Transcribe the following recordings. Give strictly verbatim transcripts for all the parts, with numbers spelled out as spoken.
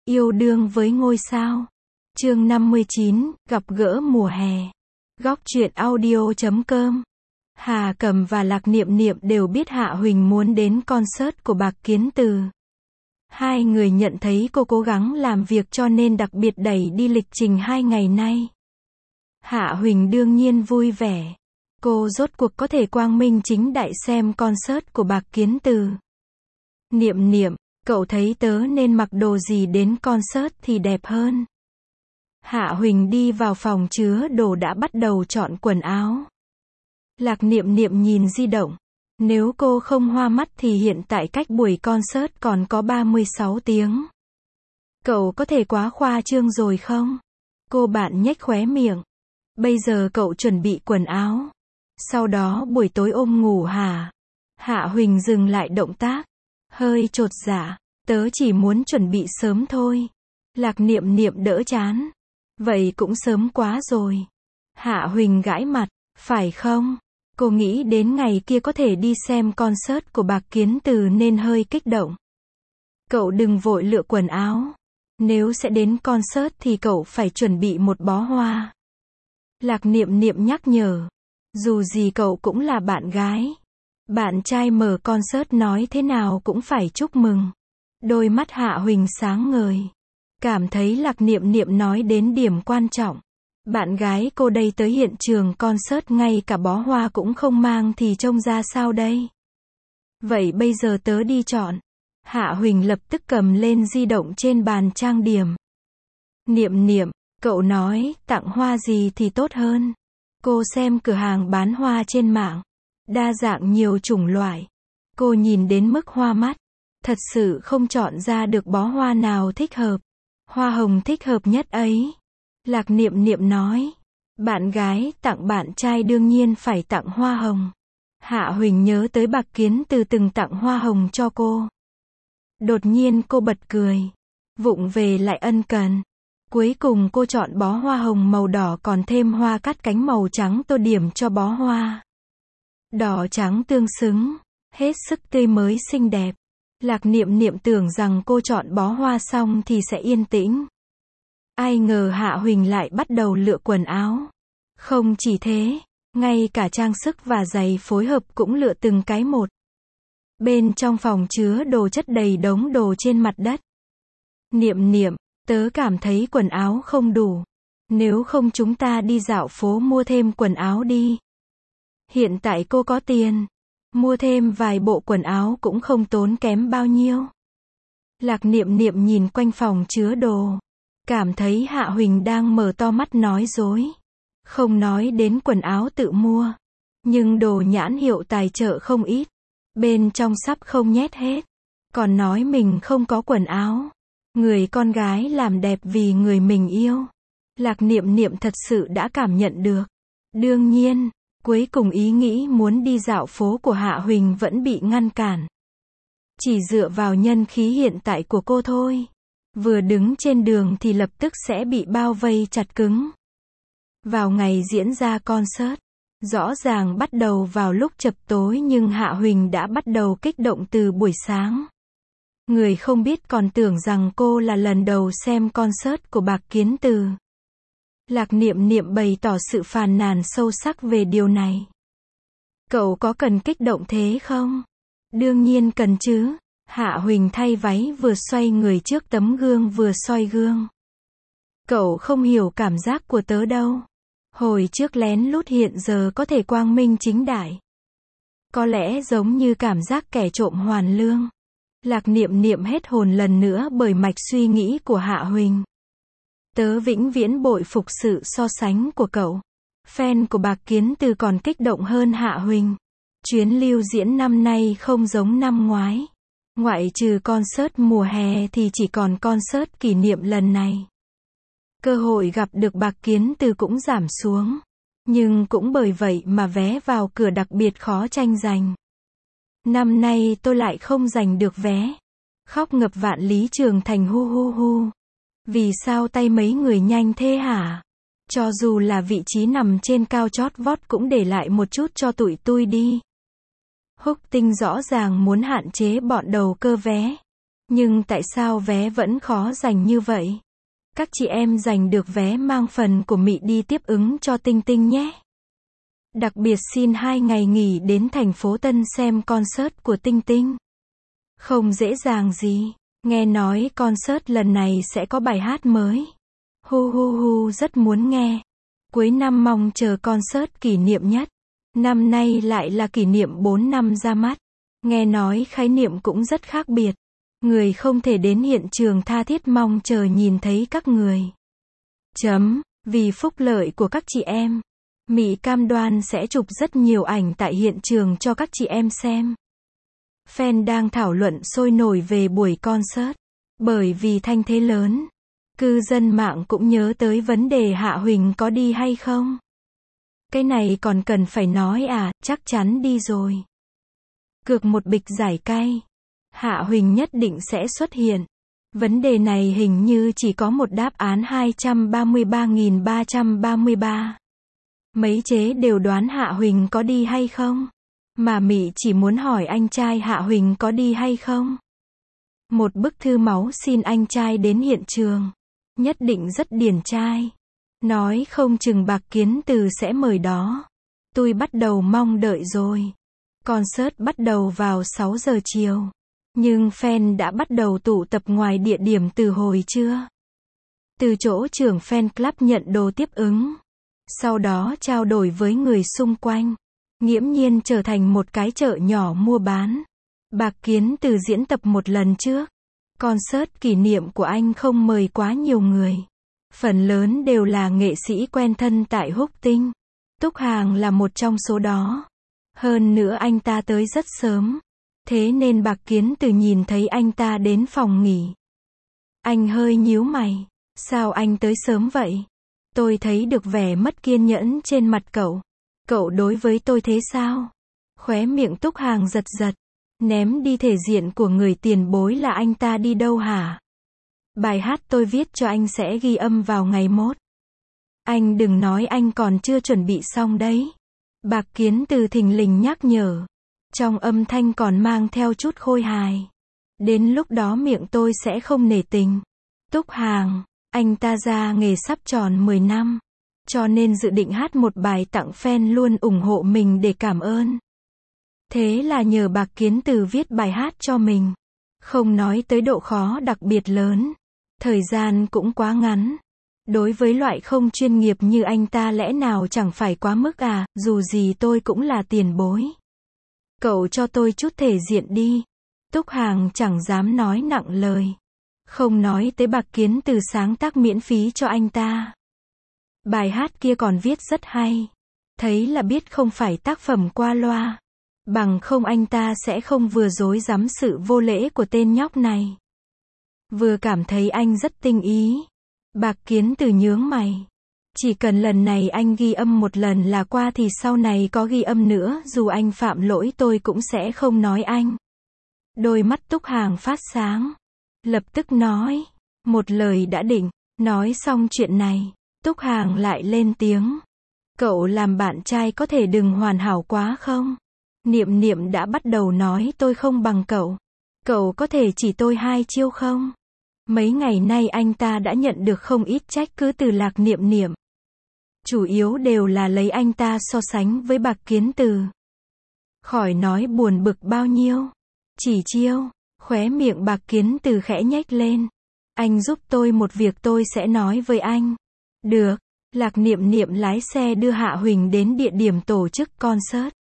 Yêu đương với ngôi sao. Chương năm mươi chín, gặp gỡ mùa hè. Góc truyện audio chấm com. Hà Cầm và Lạc Niệm Niệm đều biết Hạ Huỳnh muốn đến concert của Bạc Kiến Từ. Hai người nhận thấy cô cố gắng làm việc cho nên đặc biệt đẩy đi lịch trình hai ngày nay. Hạ Huỳnh đương nhiên vui vẻ. Cô rốt cuộc có thể quang minh chính đại xem concert của Bạc Kiến Từ. Niệm Niệm, cậu thấy tớ nên mặc đồ gì đến concert thì đẹp hơn? Hạ Huỳnh đi vào phòng chứa đồ đã bắt đầu chọn quần áo. Lạc Niệm Niệm nhìn di động. Nếu cô không hoa mắt thì hiện tại cách buổi concert còn có ba mươi sáu tiếng. Cậu có thể quá khoa trương rồi không? Cô bạn nhếch khóe miệng. Bây giờ cậu chuẩn bị quần áo. Sau đó buổi tối ôm ngủ hả? Hạ Huỳnh dừng lại động tác. Hơi chột dạ. Tớ chỉ muốn chuẩn bị sớm thôi. Lạc Niệm Niệm đỡ chán. Vậy cũng sớm quá rồi. Hạ Huỳnh gãi mặt. Phải không? Cô nghĩ đến ngày kia có thể đi xem concert của Bạc Kiến Từ nên hơi kích động. Cậu đừng vội lựa quần áo. Nếu sẽ đến concert thì cậu phải chuẩn bị một bó hoa. Lạc Niệm Niệm nhắc nhở. Dù gì cậu cũng là bạn gái. Bạn trai mở concert nói thế nào cũng phải chúc mừng. Đôi mắt Hạ Huỳnh sáng ngời. Cảm thấy Lạc Niệm Niệm nói đến điểm quan trọng. Bạn gái cô đây tới hiện trường concert ngay cả bó hoa cũng không mang thì trông ra sao đây? Vậy bây giờ tớ đi chọn. Hạ Huỳnh lập tức cầm lên di động trên bàn trang điểm. Niệm Niệm, cậu nói tặng hoa gì thì tốt hơn? Cô xem cửa hàng bán hoa trên mạng. Đa dạng nhiều chủng loại. Cô nhìn đến mức hoa mắt. Thật sự không chọn ra được bó hoa nào thích hợp. Hoa hồng thích hợp nhất ấy. Lạc Niệm Niệm nói. Bạn gái tặng bạn trai đương nhiên phải tặng hoa hồng. Hạ Huỳnh nhớ tới Bạc Kiến Từ từng tặng hoa hồng cho cô. Đột nhiên cô bật cười. Vụng về lại ân cần. Cuối cùng cô chọn bó hoa hồng màu đỏ còn thêm hoa cắt cánh màu trắng tô điểm cho bó hoa. Đỏ trắng tương xứng. Hết sức tươi mới xinh đẹp. Lạc Niệm Niệm tưởng rằng cô chọn bó hoa xong thì sẽ yên tĩnh. Ai ngờ Hạ Huỳnh lại bắt đầu lựa quần áo. Không chỉ thế, ngay cả trang sức và giày phối hợp cũng lựa từng cái một. Bên trong phòng chứa đồ chất đầy đống đồ trên mặt đất. Niệm Niệm, tớ cảm thấy quần áo không đủ. Nếu không chúng ta đi dạo phố mua thêm quần áo đi. Hiện tại cô có tiền. Mua thêm vài bộ quần áo cũng không tốn kém bao nhiêu. Lạc Niệm Niệm nhìn quanh phòng chứa đồ. Cảm thấy Hạ Huỳnh đang mở to mắt nói dối. Không nói đến quần áo tự mua. Nhưng đồ nhãn hiệu tài trợ không ít. Bên trong sắp không nhét hết. Còn nói mình không có quần áo. Người con gái làm đẹp vì người mình yêu. Lạc Niệm Niệm thật sự đã cảm nhận được. Đương nhiên, cuối cùng ý nghĩ muốn đi dạo phố của Hạ Huỳnh vẫn bị ngăn cản. Chỉ dựa vào nhân khí hiện tại của cô thôi. Vừa đứng trên đường thì lập tức sẽ bị bao vây chặt cứng. Vào ngày diễn ra concert, rõ ràng bắt đầu vào lúc chập tối nhưng Hạ Huỳnh đã bắt đầu kích động từ buổi sáng. Người không biết còn tưởng rằng cô là lần đầu xem concert của Bạc Kiến Từ. Lạc Niệm Niệm bày tỏ sự phàn nàn sâu sắc về điều này. Cậu có cần kích động thế không? Đương nhiên cần chứ. Hạ Huỳnh thay váy vừa xoay người trước tấm gương vừa soi gương. Cậu không hiểu cảm giác của tớ đâu. Hồi trước lén lút hiện giờ có thể quang minh chính đại. Có lẽ giống như cảm giác kẻ trộm hoàn lương. Lạc Niệm Niệm hết hồn lần nữa bởi mạch suy nghĩ của Hạ Huỳnh. Tớ vĩnh viễn bội phục sự so sánh của cậu. Fan của Bạc Kiến Từ còn kích động hơn Hạ Huỳnh. Chuyến lưu diễn năm nay không giống năm ngoái. Ngoại trừ concert mùa hè thì chỉ còn concert kỷ niệm lần này. Cơ hội gặp được Bạc Kiến Từ cũng giảm xuống. Nhưng cũng bởi vậy mà vé vào cửa đặc biệt khó tranh giành. Năm nay tôi lại không giành được vé. Khóc ngập vạn lý Trường Thành hu hu hu. Vì sao tay mấy người nhanh thế hả? Cho dù là vị trí nằm trên cao chót vót cũng để lại một chút cho tụi tôi đi. Húc Tinh rõ ràng muốn hạn chế bọn đầu cơ vé. Nhưng tại sao vé vẫn khó giành như vậy? Các chị em giành được vé mang phần của Mị đi tiếp ứng cho Tinh Tinh nhé. Đặc biệt xin hai ngày nghỉ đến thành phố Tân xem concert của Tinh Tinh. Không dễ dàng gì. Nghe nói concert lần này sẽ có bài hát mới. Hu hu hu rất muốn nghe. Cuối năm mong chờ concert kỷ niệm nhất. Năm nay lại là kỷ niệm bốn năm ra mắt. Nghe nói khái niệm cũng rất khác biệt. Người không thể đến hiện trường tha thiết mong chờ nhìn thấy các người. Chấm, vì phúc lợi của các chị em. Mị cam đoan sẽ chụp rất nhiều ảnh tại hiện trường cho các chị em xem. Fan đang thảo luận sôi nổi về buổi concert. Bởi vì thanh thế lớn, cư dân mạng cũng nhớ tới vấn đề Hạ Huỳnh có đi hay không. Cái này còn cần phải nói à, chắc chắn đi rồi. Cược một bịch giải cay. Hạ Huỳnh nhất định sẽ xuất hiện. Vấn đề này hình như chỉ có một đáp án hai trăm ba mươi ba nghìn ba trăm ba mươi ba. Mấy chế đều đoán Hạ Huỳnh có đi hay không. Mà Mị chỉ muốn hỏi anh trai Hạ Huỳnh có đi hay không. Một bức thư máu xin anh trai đến hiện trường. Nhất định rất điển trai. Nói không chừng Bạc Kiến Từ sẽ mời đó. Tôi bắt đầu mong đợi rồi. Concert bắt đầu vào sáu giờ chiều. Nhưng fan đã bắt đầu tụ tập ngoài địa điểm từ hồi trưa. Từ chỗ trưởng fan club nhận đồ tiếp ứng. Sau đó trao đổi với người xung quanh. Nghiễm nhiên trở thành một cái chợ nhỏ mua bán. Bạc Kiến Từ diễn tập một lần trước. Concert kỷ niệm của anh không mời quá nhiều người. Phần lớn đều là nghệ sĩ quen thân tại Húc Tinh. Túc Hàng là một trong số đó. Hơn nữa anh ta tới rất sớm. Thế nên Bạc Kiến Từ nhìn thấy anh ta đến phòng nghỉ. Anh hơi nhíu mày. Sao anh tới sớm vậy? Tôi thấy được vẻ mất kiên nhẫn trên mặt cậu. Cậu đối với tôi thế sao? Khóe miệng Túc Hàng giật giật. Ném đi thể diện của người tiền bối là anh ta đi đâu hả? Bài hát tôi viết cho anh sẽ ghi âm vào ngày mốt. Anh đừng nói anh còn chưa chuẩn bị xong đấy. Bạc Kiến Từ thình lình nhắc nhở. Trong âm thanh còn mang theo chút khôi hài. Đến lúc đó miệng tôi sẽ không nể tình. Túc Hàng, anh ta ra nghề sắp tròn mười năm. Cho nên dự định hát một bài tặng fan luôn ủng hộ mình để cảm ơn. Thế là nhờ Bạc Kiến Từ viết bài hát cho mình. Không nói tới độ khó đặc biệt lớn. Thời gian cũng quá ngắn. Đối với loại không chuyên nghiệp như anh ta lẽ nào chẳng phải quá mức à, dù gì tôi cũng là tiền bối. Cậu cho tôi chút thể diện đi. Túc Hàng chẳng dám nói nặng lời. Không nói tới Bạc Kiến Từ sáng tác miễn phí cho anh ta. Bài hát kia còn viết rất hay. Thấy là biết không phải tác phẩm qua loa. Bằng không anh ta sẽ không vừa dối dám sự vô lễ của tên nhóc này. Vừa cảm thấy anh rất tinh ý. Bạc Kiến Từ nhướng mày. Chỉ cần lần này anh ghi âm một lần là qua thì sau này có ghi âm nữa, dù anh phạm lỗi tôi cũng sẽ không nói anh. Đôi mắt Túc Hàng phát sáng. Lập tức nói. Một lời đã định. Nói xong chuyện này, Túc Hàng lại lên tiếng. Cậu làm bạn trai có thể đừng hoàn hảo quá không? Niệm Niệm đã bắt đầu nói tôi không bằng cậu. Cậu có thể chỉ tôi hai chiêu không? Mấy ngày nay anh ta đã nhận được không ít trách cứ từ Lạc Niệm Niệm. Chủ yếu đều là lấy anh ta so sánh với Bạc Kiến Từ. Khỏi nói buồn bực bao nhiêu. Chỉ chiêu, khóe miệng Bạc Kiến Từ khẽ nhếch lên. Anh giúp tôi một việc tôi sẽ nói với anh. Được, Lạc Niệm Niệm lái xe đưa Hạ Huỳnh đến địa điểm tổ chức concert.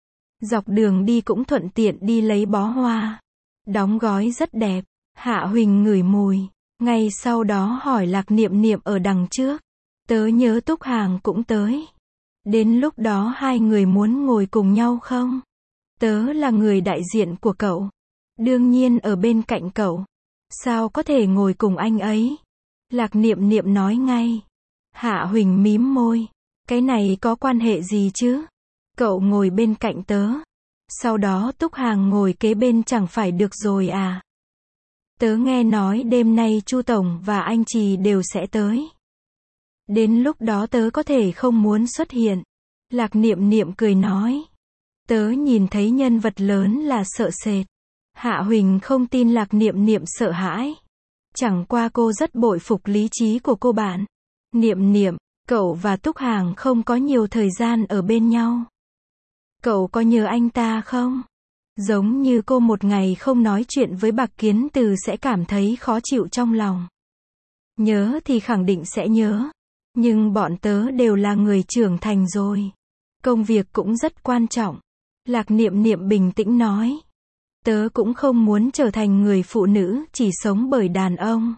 Dọc đường đi cũng thuận tiện đi lấy bó hoa. Đóng gói rất đẹp. Hạ Huỳnh ngửi mùi. Ngay sau đó hỏi Lạc Niệm Niệm ở đằng trước. Tớ nhớ Túc Hàng cũng tới. Đến lúc đó hai người muốn ngồi cùng nhau không? Tớ là người đại diện của cậu. Đương nhiên ở bên cạnh cậu. Sao có thể ngồi cùng anh ấy? Lạc Niệm Niệm nói ngay. Hạ Huỳnh mím môi. Cái này có quan hệ gì chứ? Cậu ngồi bên cạnh tớ. Sau đó Túc Hàng ngồi kế bên chẳng phải được rồi à? Tớ nghe nói đêm nay Chu Tổng và anh Trì đều sẽ tới. Đến lúc đó tớ có thể không muốn xuất hiện. Lạc Niệm Niệm cười nói. Tớ nhìn thấy nhân vật lớn là sợ sệt. Hạ Huỳnh không tin Lạc Niệm Niệm sợ hãi. Chẳng qua cô rất bội phục lý trí của cô bạn. Niệm Niệm, cậu và Túc Hàng không có nhiều thời gian ở bên nhau. Cậu có nhớ anh ta không? Giống như cô một ngày không nói chuyện với Bạc Kiến Từ sẽ cảm thấy khó chịu trong lòng. Nhớ thì khẳng định sẽ nhớ. Nhưng bọn tớ đều là người trưởng thành rồi. Công việc cũng rất quan trọng. Lạc Niệm Niệm bình tĩnh nói. Tớ cũng không muốn trở thành người phụ nữ chỉ sống bởi đàn ông.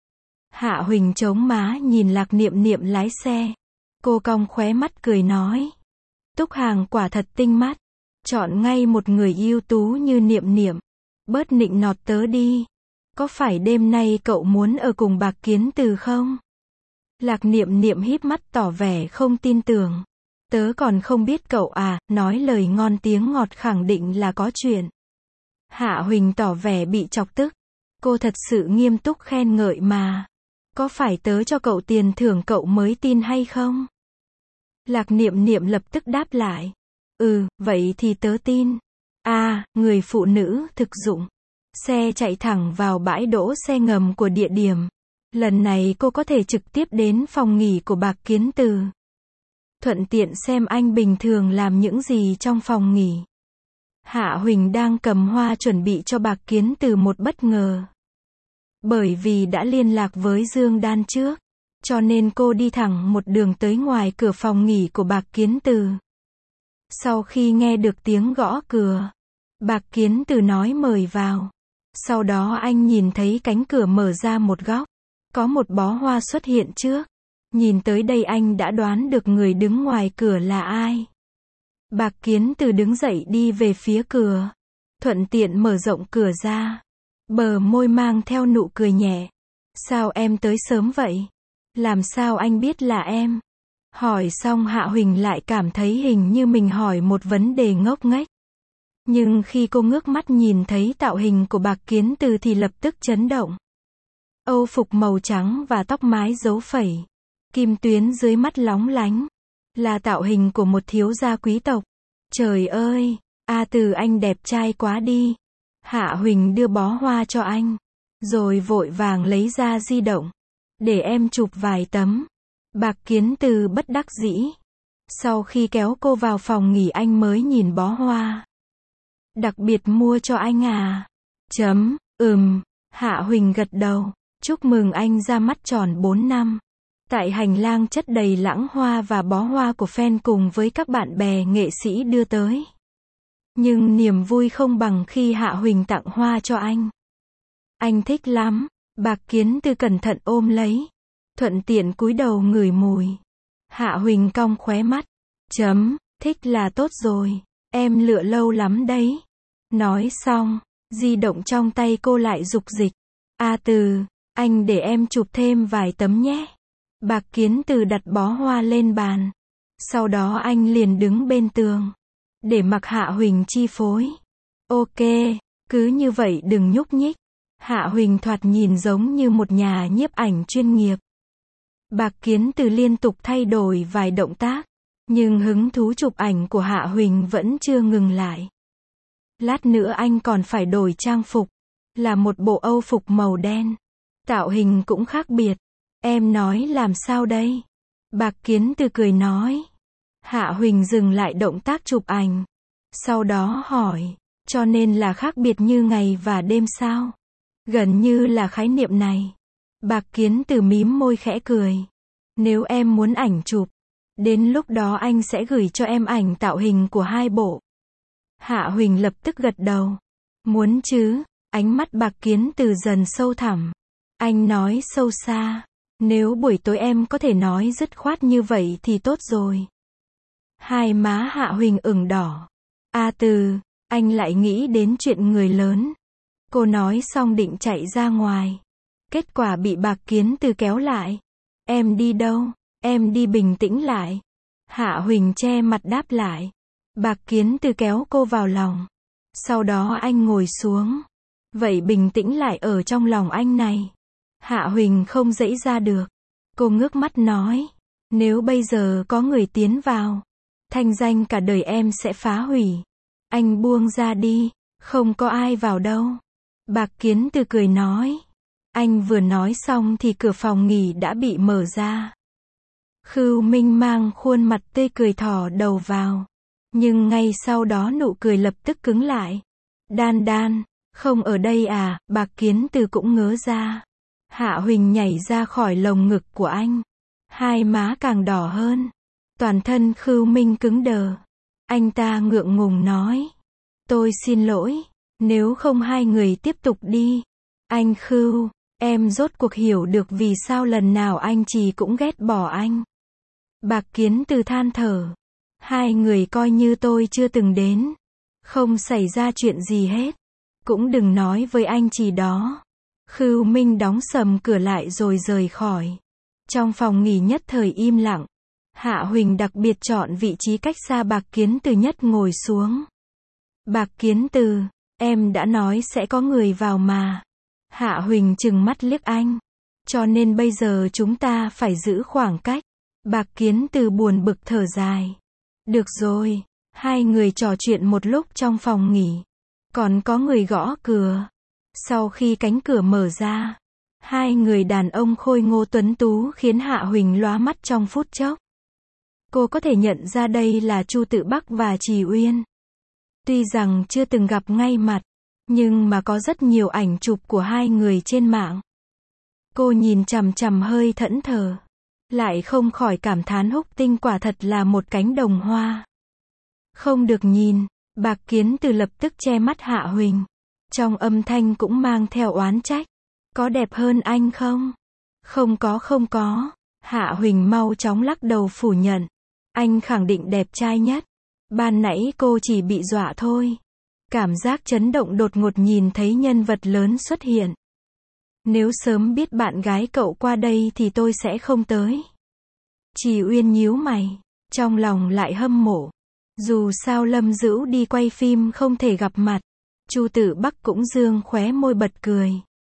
Hạ Huỳnh chống má nhìn Lạc Niệm Niệm lái xe. Cô cong khóe mắt cười nói. Túc Hàng quả thật tinh mắt. Chọn ngay một người ưu tú như Niệm Niệm. Bớt nịnh nọt tớ đi. Có phải đêm nay cậu muốn ở cùng Bạc Kiến Từ không? Lạc Niệm Niệm híp mắt tỏ vẻ không tin tưởng. Tớ còn không biết cậu à, nói lời ngon tiếng ngọt khẳng định là có chuyện. Hạ Huỳnh tỏ vẻ bị chọc tức. Cô thật sự nghiêm túc khen ngợi mà. Có phải tớ cho cậu tiền thưởng cậu mới tin hay không? Lạc Niệm Niệm lập tức đáp lại. Ừ, vậy thì tớ tin. À, người phụ nữ thực dụng. Xe chạy thẳng vào bãi đỗ xe ngầm của địa điểm. Lần này cô có thể trực tiếp đến phòng nghỉ của Bạc Kiến Từ. Thuận tiện xem anh bình thường làm những gì trong phòng nghỉ. Hạ Huỳnh đang cầm hoa chuẩn bị cho Bạc Kiến Từ một bất ngờ. Bởi vì đã liên lạc với Dương Đan trước, cho nên cô đi thẳng một đường tới ngoài cửa phòng nghỉ của Bạc Kiến Từ. Sau khi nghe được tiếng gõ cửa, Bạc Kiến Từ nói mời vào. Sau đó anh nhìn thấy cánh cửa mở ra một góc. Có một bó hoa xuất hiện trước. Nhìn tới đây anh đã đoán được người đứng ngoài cửa là ai. Bạc Kiến Từ đứng dậy đi về phía cửa. Thuận tiện mở rộng cửa ra. Bờ môi mang theo nụ cười nhẹ. Sao em tới sớm vậy? Làm sao anh biết là em? Hỏi xong Hạ Huỳnh lại cảm thấy hình như mình hỏi một vấn đề ngốc nghếch. Nhưng khi cô ngước mắt nhìn thấy tạo hình của Bạc Kiến Từ thì lập tức chấn động. Âu phục màu trắng và tóc mái rấu phẩy. Kim tuyến dưới mắt lóng lánh. Là tạo hình của một thiếu gia quý tộc. Trời ơi, A Từ anh đẹp trai quá đi. Hạ Huỳnh đưa bó hoa cho anh. Rồi vội vàng lấy ra di động. Để em chụp vài tấm. Bạc Kiến Từ bất đắc dĩ. Sau khi kéo cô vào phòng nghỉ anh mới nhìn bó hoa. Đặc biệt mua cho anh à? Chấm, ừm, Hạ Huỳnh gật đầu. Chúc mừng anh ra mắt tròn bốn năm. Tại hành lang chất đầy lãng hoa và bó hoa của fan cùng với các bạn bè nghệ sĩ đưa tới. Nhưng niềm vui không bằng khi Hạ Huỳnh tặng hoa cho anh. Anh thích lắm. Bạc Kiến Từ cẩn thận ôm lấy. Thuận tiện cúi đầu ngửi mùi. Hạ Huỳnh cong khóe mắt. Chấm, thích là tốt rồi. Em lựa lâu lắm đấy. Nói xong, di động trong tay cô lại rục dịch. A Từ, anh để em chụp thêm vài tấm nhé. Bạc Kiến Từ đặt bó hoa lên bàn. Sau đó anh liền đứng bên tường. Để mặc Hạ Huỳnh chi phối. Ok, cứ như vậy đừng nhúc nhích. Hạ Huỳnh thoạt nhìn giống như một nhà nhiếp ảnh chuyên nghiệp. Bạc Kiến Từ liên tục thay đổi vài động tác. Nhưng hứng thú chụp ảnh của Hạ Huỳnh vẫn chưa ngừng lại. Lát nữa anh còn phải đổi trang phục. Là một bộ Âu phục màu đen. Tạo hình cũng khác biệt. Em nói làm sao đây? Bạc Kiến Từ cười nói. Hạ Huỳnh dừng lại động tác chụp ảnh. Sau đó hỏi. Cho nên là khác biệt như ngày và đêm sao? Gần như là khái niệm này. Bạc Kiến Từ mím môi khẽ cười. Nếu em muốn ảnh chụp, đến lúc đó anh sẽ gửi cho em ảnh tạo hình của hai bộ. Hạ Huỳnh lập tức gật đầu. Muốn chứ? Ánh mắt Bạc Kiến Từ dần sâu thẳm. Anh nói sâu xa. Nếu buổi tối em có thể nói dứt khoát như vậy thì tốt rồi. Hai má Hạ Huỳnh ửng đỏ. A Từ, anh lại nghĩ đến chuyện người lớn. Cô nói xong định chạy ra ngoài. Kết quả bị Bạc Kiến Từ kéo lại. Em đi đâu? Em đi bình tĩnh lại. Hạ Huỳnh che mặt đáp lại. Bạc Kiến Từ kéo cô vào lòng. Sau đó anh ngồi xuống. Vậy bình tĩnh lại ở trong lòng anh này. Hạ Huỳnh không dãy ra được. Cô ngước mắt nói. Nếu bây giờ có người tiến vào, thanh danh cả đời em sẽ phá hủy. Anh buông ra đi. Không có ai vào đâu. Bạc Kiến Từ cười nói. Anh vừa nói xong thì cửa phòng nghỉ đã bị mở ra. Khưu Minh mang khuôn mặt tươi cười thò đầu vào. Nhưng ngay sau đó nụ cười lập tức cứng lại. Đan Đan, không ở đây à, Bạc Kiến Từ cũng ngớ ra. Hạ Huỳnh nhảy ra khỏi lồng ngực của anh. Hai má càng đỏ hơn. Toàn thân Khưu Minh cứng đờ. Anh ta ngượng ngùng nói. Tôi xin lỗi, nếu không hai người tiếp tục đi. Anh Khưu, em rốt cuộc hiểu được vì sao lần nào anh Trì cũng ghét bỏ anh. Bạc Kiến Từ than thở. Hai người coi như tôi chưa từng đến. Không xảy ra chuyện gì hết. Cũng đừng nói với anh Trì đó. Khưu Minh đóng sầm cửa lại rồi rời khỏi. Trong phòng nghỉ nhất thời im lặng. Hạ Huỳnh đặc biệt chọn vị trí cách xa Bạc Kiến Từ nhất ngồi xuống. Bạc Kiến Từ, em đã nói sẽ có người vào mà. Hạ Huỳnh trừng mắt liếc anh. Cho nên bây giờ chúng ta phải giữ khoảng cách. Bạc Kiến Từ buồn bực thở dài. Được rồi, hai người trò chuyện một lúc trong phòng nghỉ. Còn có người gõ cửa. Sau khi cánh cửa mở ra, hai người đàn ông khôi ngô tuấn tú khiến Hạ Huỳnh lóa mắt trong phút chốc. Cô có thể nhận ra đây là Chu Tự Bắc và Trì Uyên. Tuy rằng chưa từng gặp ngay mặt, nhưng mà có rất nhiều ảnh chụp của hai người trên mạng. Cô nhìn chằm chằm hơi thẫn thờ, lại không khỏi cảm thán Húc Tinh quả thật là một cánh đồng hoa. Không được nhìn, Bạc Kiến Từ lập tức che mắt Hạ Huỳnh. Trong âm thanh cũng mang theo oán trách. Có đẹp hơn anh không? Không có không có. Hạ Huỳnh mau chóng lắc đầu phủ nhận. Anh khẳng định đẹp trai nhất. Ban nãy cô chỉ bị dọa thôi. Cảm giác chấn động đột ngột nhìn thấy nhân vật lớn xuất hiện. Nếu sớm biết bạn gái cậu qua đây thì tôi sẽ không tới. Trì Uyên nhíu mày, trong lòng lại hâm mộ. Dù sao Lâm Dữu đi quay phim không thể gặp mặt. Chu Tự Bắc cũng dương khóe môi bật cười.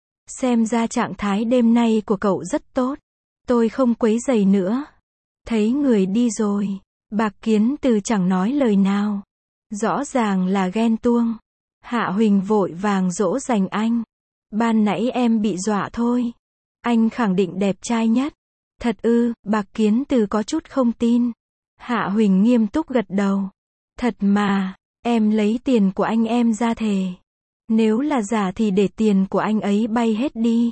Xem ra trạng thái đêm nay của cậu rất tốt. Tôi không quấy rầy nữa. Thấy người đi rồi. Bạc Kiến Từ chẳng nói lời nào. Rõ ràng là ghen tuông. Hạ Huỳnh vội vàng dỗ dành anh. Ban nãy em bị dọa thôi. Anh khẳng định đẹp trai nhất. Thật ư? Bạc Kiến Từ có chút không tin. Hạ Huỳnh nghiêm túc gật đầu. Thật mà, em lấy tiền của anh em ra thề. Nếu là giả thì để tiền của anh ấy bay hết đi.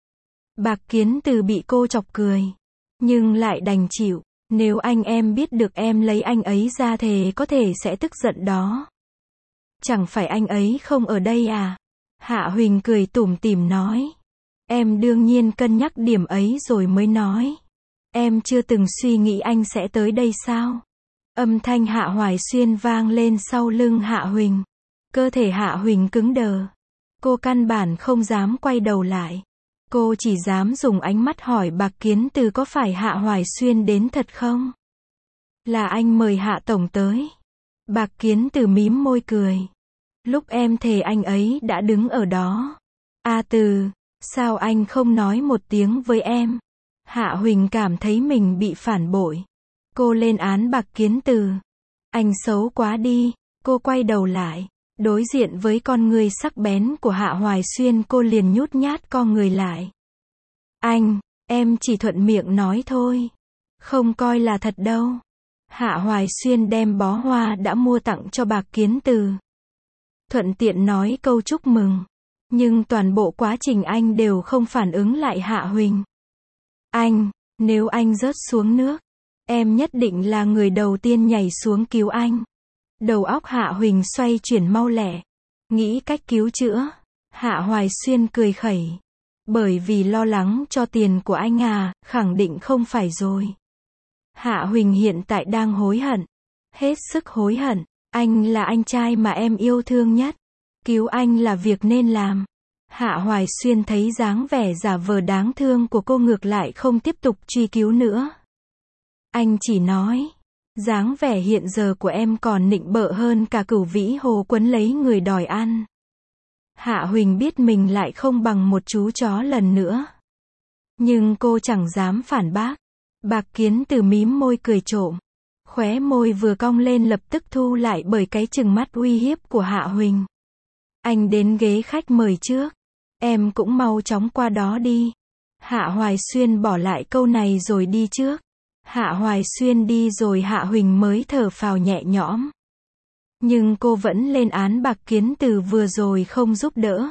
Bạc Kiến Từ bị cô chọc cười. Nhưng lại đành chịu. Nếu anh em biết được em lấy anh ấy ra thề có thể sẽ tức giận đó. Chẳng phải anh ấy không ở đây à? Hạ Huỳnh cười tủm tỉm nói. Em đương nhiên cân nhắc điểm ấy rồi mới nói. Em chưa từng suy nghĩ anh sẽ tới đây sao? Âm thanh Hạ Hoài Xuyên vang lên sau lưng Hạ Huỳnh. Cơ thể Hạ Huỳnh cứng đờ. Cô căn bản không dám quay đầu lại. Cô chỉ dám dùng ánh mắt hỏi Bạc Kiến Từ có phải Hạ Hoài Xuyên đến thật không? Là anh mời Hạ Tổng tới. Bạc Kiến Từ mím môi cười. Lúc em thề anh ấy đã đứng ở đó. A Từ, sao anh không nói một tiếng với em? Hạ Huỳnh cảm thấy mình bị phản bội. Cô lên án Bạc Kiến Từ. Anh xấu quá đi. Cô quay đầu lại. Đối diện với con người sắc bén của Hạ Hoài Xuyên cô liền nhút nhát co người lại. Anh, em chỉ thuận miệng nói thôi. Không coi là thật đâu. Hạ Hoài Xuyên đem bó hoa đã mua tặng cho Bạc Kiến Từ. Thuận tiện nói câu chúc mừng. Nhưng toàn bộ quá trình anh đều không phản ứng lại Hạ Huỳnh. Anh, nếu anh rớt xuống nước, em nhất định là người đầu tiên nhảy xuống cứu anh. Đầu óc Hạ Huỳnh xoay chuyển mau lẹ. Nghĩ cách cứu chữa. Hạ Hoài Xuyên cười khẩy. Bởi vì lo lắng cho tiền của anh à, khẳng định không phải rồi. Hạ Huỳnh hiện tại đang hối hận. Hết sức hối hận. Anh là anh trai mà em yêu thương nhất. Cứu anh là việc nên làm. Hạ Hoài Xuyên thấy dáng vẻ giả vờ đáng thương của cô ngược lại không tiếp tục truy cứu nữa. Anh chỉ nói. Dáng vẻ hiện giờ của em còn nịnh bợ hơn cả Cửu Vĩ Hồ quấn lấy người đòi ăn. Hạ Huỳnh biết mình lại không bằng một chú chó lần nữa. Nhưng cô chẳng dám phản bác. Bạc Kiến Từ mím môi cười trộm. Khóe môi vừa cong lên lập tức thu lại bởi cái trừng mắt uy hiếp của Hạ Huỳnh. Anh đến ghế khách mời trước. Em cũng mau chóng qua đó đi. Hạ Hoài Xuyên bỏ lại câu này rồi đi trước. Hạ Hoài Xuyên đi rồi Hạ Huỳnh mới thở phào nhẹ nhõm. Nhưng cô vẫn lên án Bạc Kiến Từ vừa rồi không giúp đỡ.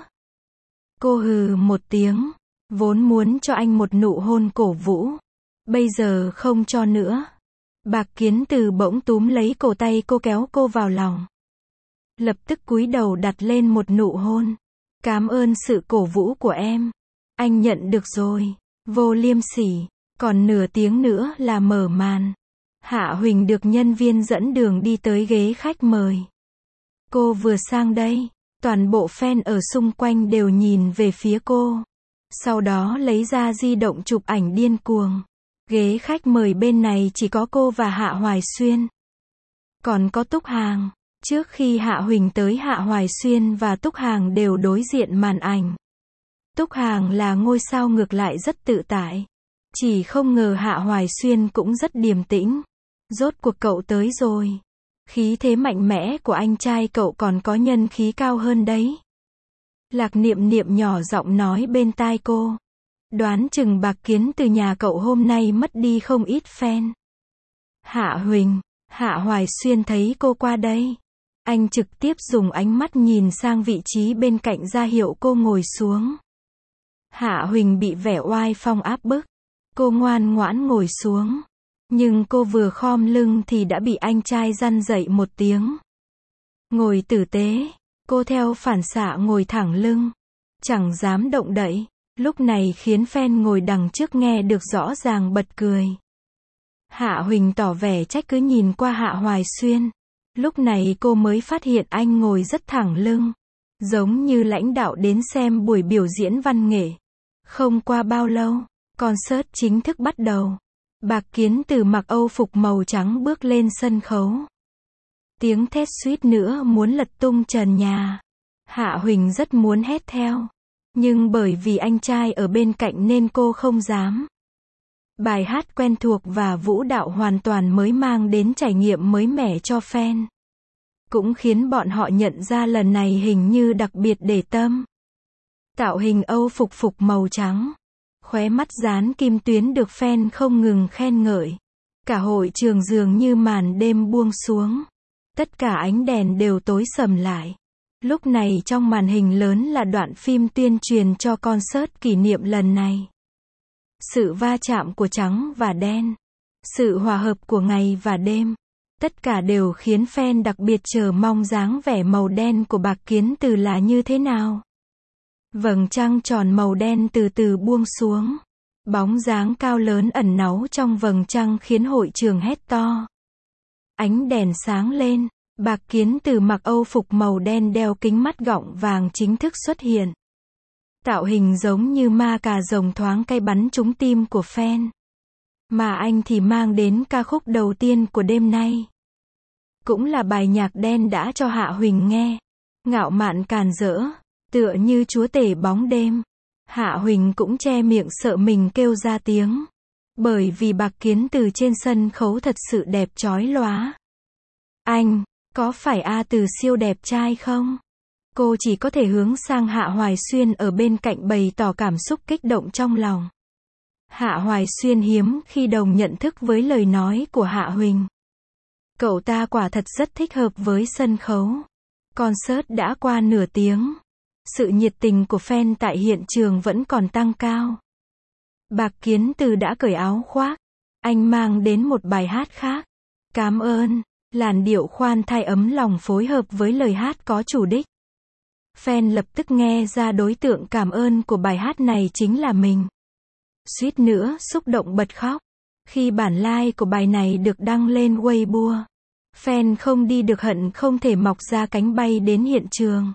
Cô hừ một tiếng, vốn muốn cho anh một nụ hôn cổ vũ. Bây giờ không cho nữa. Bạc Kiến Từ bỗng túm lấy cổ tay cô kéo cô vào lòng. Lập tức cúi đầu đặt lên một nụ hôn. Cảm ơn sự cổ vũ của em. Anh nhận được rồi. Vô liêm sỉ. Còn nửa tiếng nữa là mở màn. Hạ Huỳnh được nhân viên dẫn đường đi tới ghế khách mời. Cô vừa sang đây, toàn bộ fan ở xung quanh đều nhìn về phía cô. Sau đó lấy ra di động chụp ảnh điên cuồng. Ghế khách mời bên này chỉ có cô và Hạ Hoài Xuyên. Còn có Túc Hàng. Trước khi Hạ Huỳnh tới, Hạ Hoài Xuyên và Túc Hàng đều đối diện màn ảnh. Túc Hàng là ngôi sao ngược lại rất tự tại. Chỉ không ngờ Hạ Hoài Xuyên cũng rất điềm tĩnh. Rốt cuộc cậu tới rồi. Khí thế mạnh mẽ của anh trai cậu còn có nhân khí cao hơn đấy. Lạc Niệm Niệm nhỏ giọng nói bên tai cô. Đoán chừng Bạc Kiến Từ nhà cậu hôm nay mất đi không ít fan. Hạ Huỳnh, Hạ Hoài Xuyên thấy cô qua đây. Anh trực tiếp dùng ánh mắt nhìn sang vị trí bên cạnh ra hiệu cô ngồi xuống. Hạ Huỳnh bị vẻ oai phong áp bức. Cô ngoan ngoãn ngồi xuống. Nhưng cô vừa khom lưng thì đã bị anh trai răn dậy một tiếng. Ngồi tử tế. Cô theo phản xạ ngồi thẳng lưng. Chẳng dám động đậy. Lúc này khiến fan ngồi đằng trước nghe được rõ ràng bật cười. Hạ Huỳnh tỏ vẻ trách cứ nhìn qua Hạ Hoài Xuyên. Lúc này cô mới phát hiện anh ngồi rất thẳng lưng. Giống như lãnh đạo đến xem buổi biểu diễn văn nghệ. Không qua bao lâu, concert chính thức bắt đầu. Bạc Kiến Từ mặc Âu phục màu trắng bước lên sân khấu. Tiếng thét suýt nữa muốn lật tung trần nhà. Hạ Huỳnh rất muốn hét theo. Nhưng bởi vì anh trai ở bên cạnh nên cô không dám. Bài hát quen thuộc và vũ đạo hoàn toàn mới mang đến trải nghiệm mới mẻ cho fan. Cũng khiến bọn họ nhận ra lần này hình như đặc biệt để tâm. Tạo hình Âu phục phục màu trắng. Khóe mắt dán kim tuyến được fan không ngừng khen ngợi. Cả hội trường dường như màn đêm buông xuống. Tất cả ánh đèn đều tối sầm lại. Lúc này trong màn hình lớn là đoạn phim tuyên truyền cho concert kỷ niệm lần này. Sự va chạm của trắng và đen. Sự hòa hợp của ngày và đêm. Tất cả đều khiến fan đặc biệt chờ mong dáng vẻ màu đen của Bạc Kiến Từ là như thế nào. Vầng trăng tròn màu đen từ từ buông xuống. Bóng dáng cao lớn ẩn náu trong vầng trăng khiến hội trường hét to. Ánh đèn sáng lên. Bạc Kiến Từ mặc Âu phục màu đen đeo kính mắt gọng vàng chính thức xuất hiện. Tạo hình giống như ma cà rồng thoáng cay bắn trúng tim của fan. Mà anh thì mang đến ca khúc đầu tiên của đêm nay. Cũng là bài nhạc đen đã cho Hạ Huỳnh nghe. Ngạo mạn càn rỡ. Tựa như chúa tể bóng đêm. Hạ Huỳnh cũng che miệng sợ mình kêu ra tiếng. Bởi vì Bạc Kiến Từ trên sân khấu thật sự đẹp chói lóa. Anh, có phải A Từ siêu đẹp trai không? Cô chỉ có thể hướng sang Hạ Hoài Xuyên ở bên cạnh bày tỏ cảm xúc kích động trong lòng. Hạ Hoài Xuyên hiếm khi đồng nhận thức với lời nói của Hạ Huỳnh. Cậu ta quả thật rất thích hợp với sân khấu. Concert đã qua nửa tiếng. Sự nhiệt tình của fan tại hiện trường vẫn còn tăng cao. Bạc Kiến Từ đã cởi áo khoác. Anh mang đến một bài hát khác. Cảm ơn. Làn điệu khoan thai ấm lòng phối hợp với lời hát có chủ đích. Fan lập tức nghe ra đối tượng cảm ơn của bài hát này chính là mình. Suýt nữa xúc động bật khóc. Khi bản live của bài này được đăng lên Weibo. Fan không đi được hận không thể mọc ra cánh bay đến hiện trường.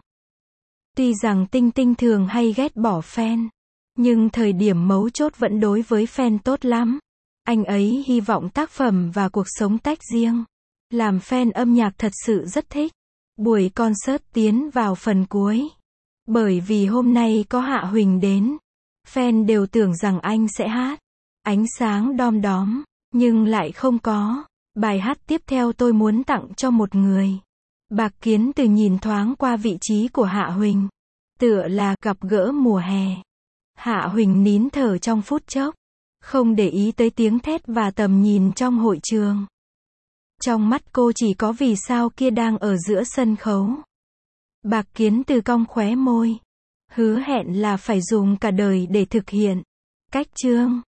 Tuy rằng Tinh Tinh thường hay ghét bỏ fan. Nhưng thời điểm mấu chốt vẫn đối với fan tốt lắm. Anh ấy hy vọng tác phẩm và cuộc sống tách riêng. Làm fan âm nhạc thật sự rất thích. Buổi concert tiến vào phần cuối. Bởi vì hôm nay có Hạ Huỳnh đến. Fan đều tưởng rằng anh sẽ hát. Ánh sáng đom đóm. Nhưng lại không có. Bài hát tiếp theo tôi muốn tặng cho một người. Bạc Kiến Từ nhìn thoáng qua vị trí của Hạ Huỳnh. Tựa là gặp gỡ mùa hè. Hạ Huỳnh nín thở trong phút chốc, không để ý tới tiếng thét và tầm nhìn trong hội trường. Trong mắt cô chỉ có vì sao kia đang ở giữa sân khấu. Bạc Kiến Từ cong khóe môi. Hứa hẹn là phải dùng cả đời để thực hiện. Cách chương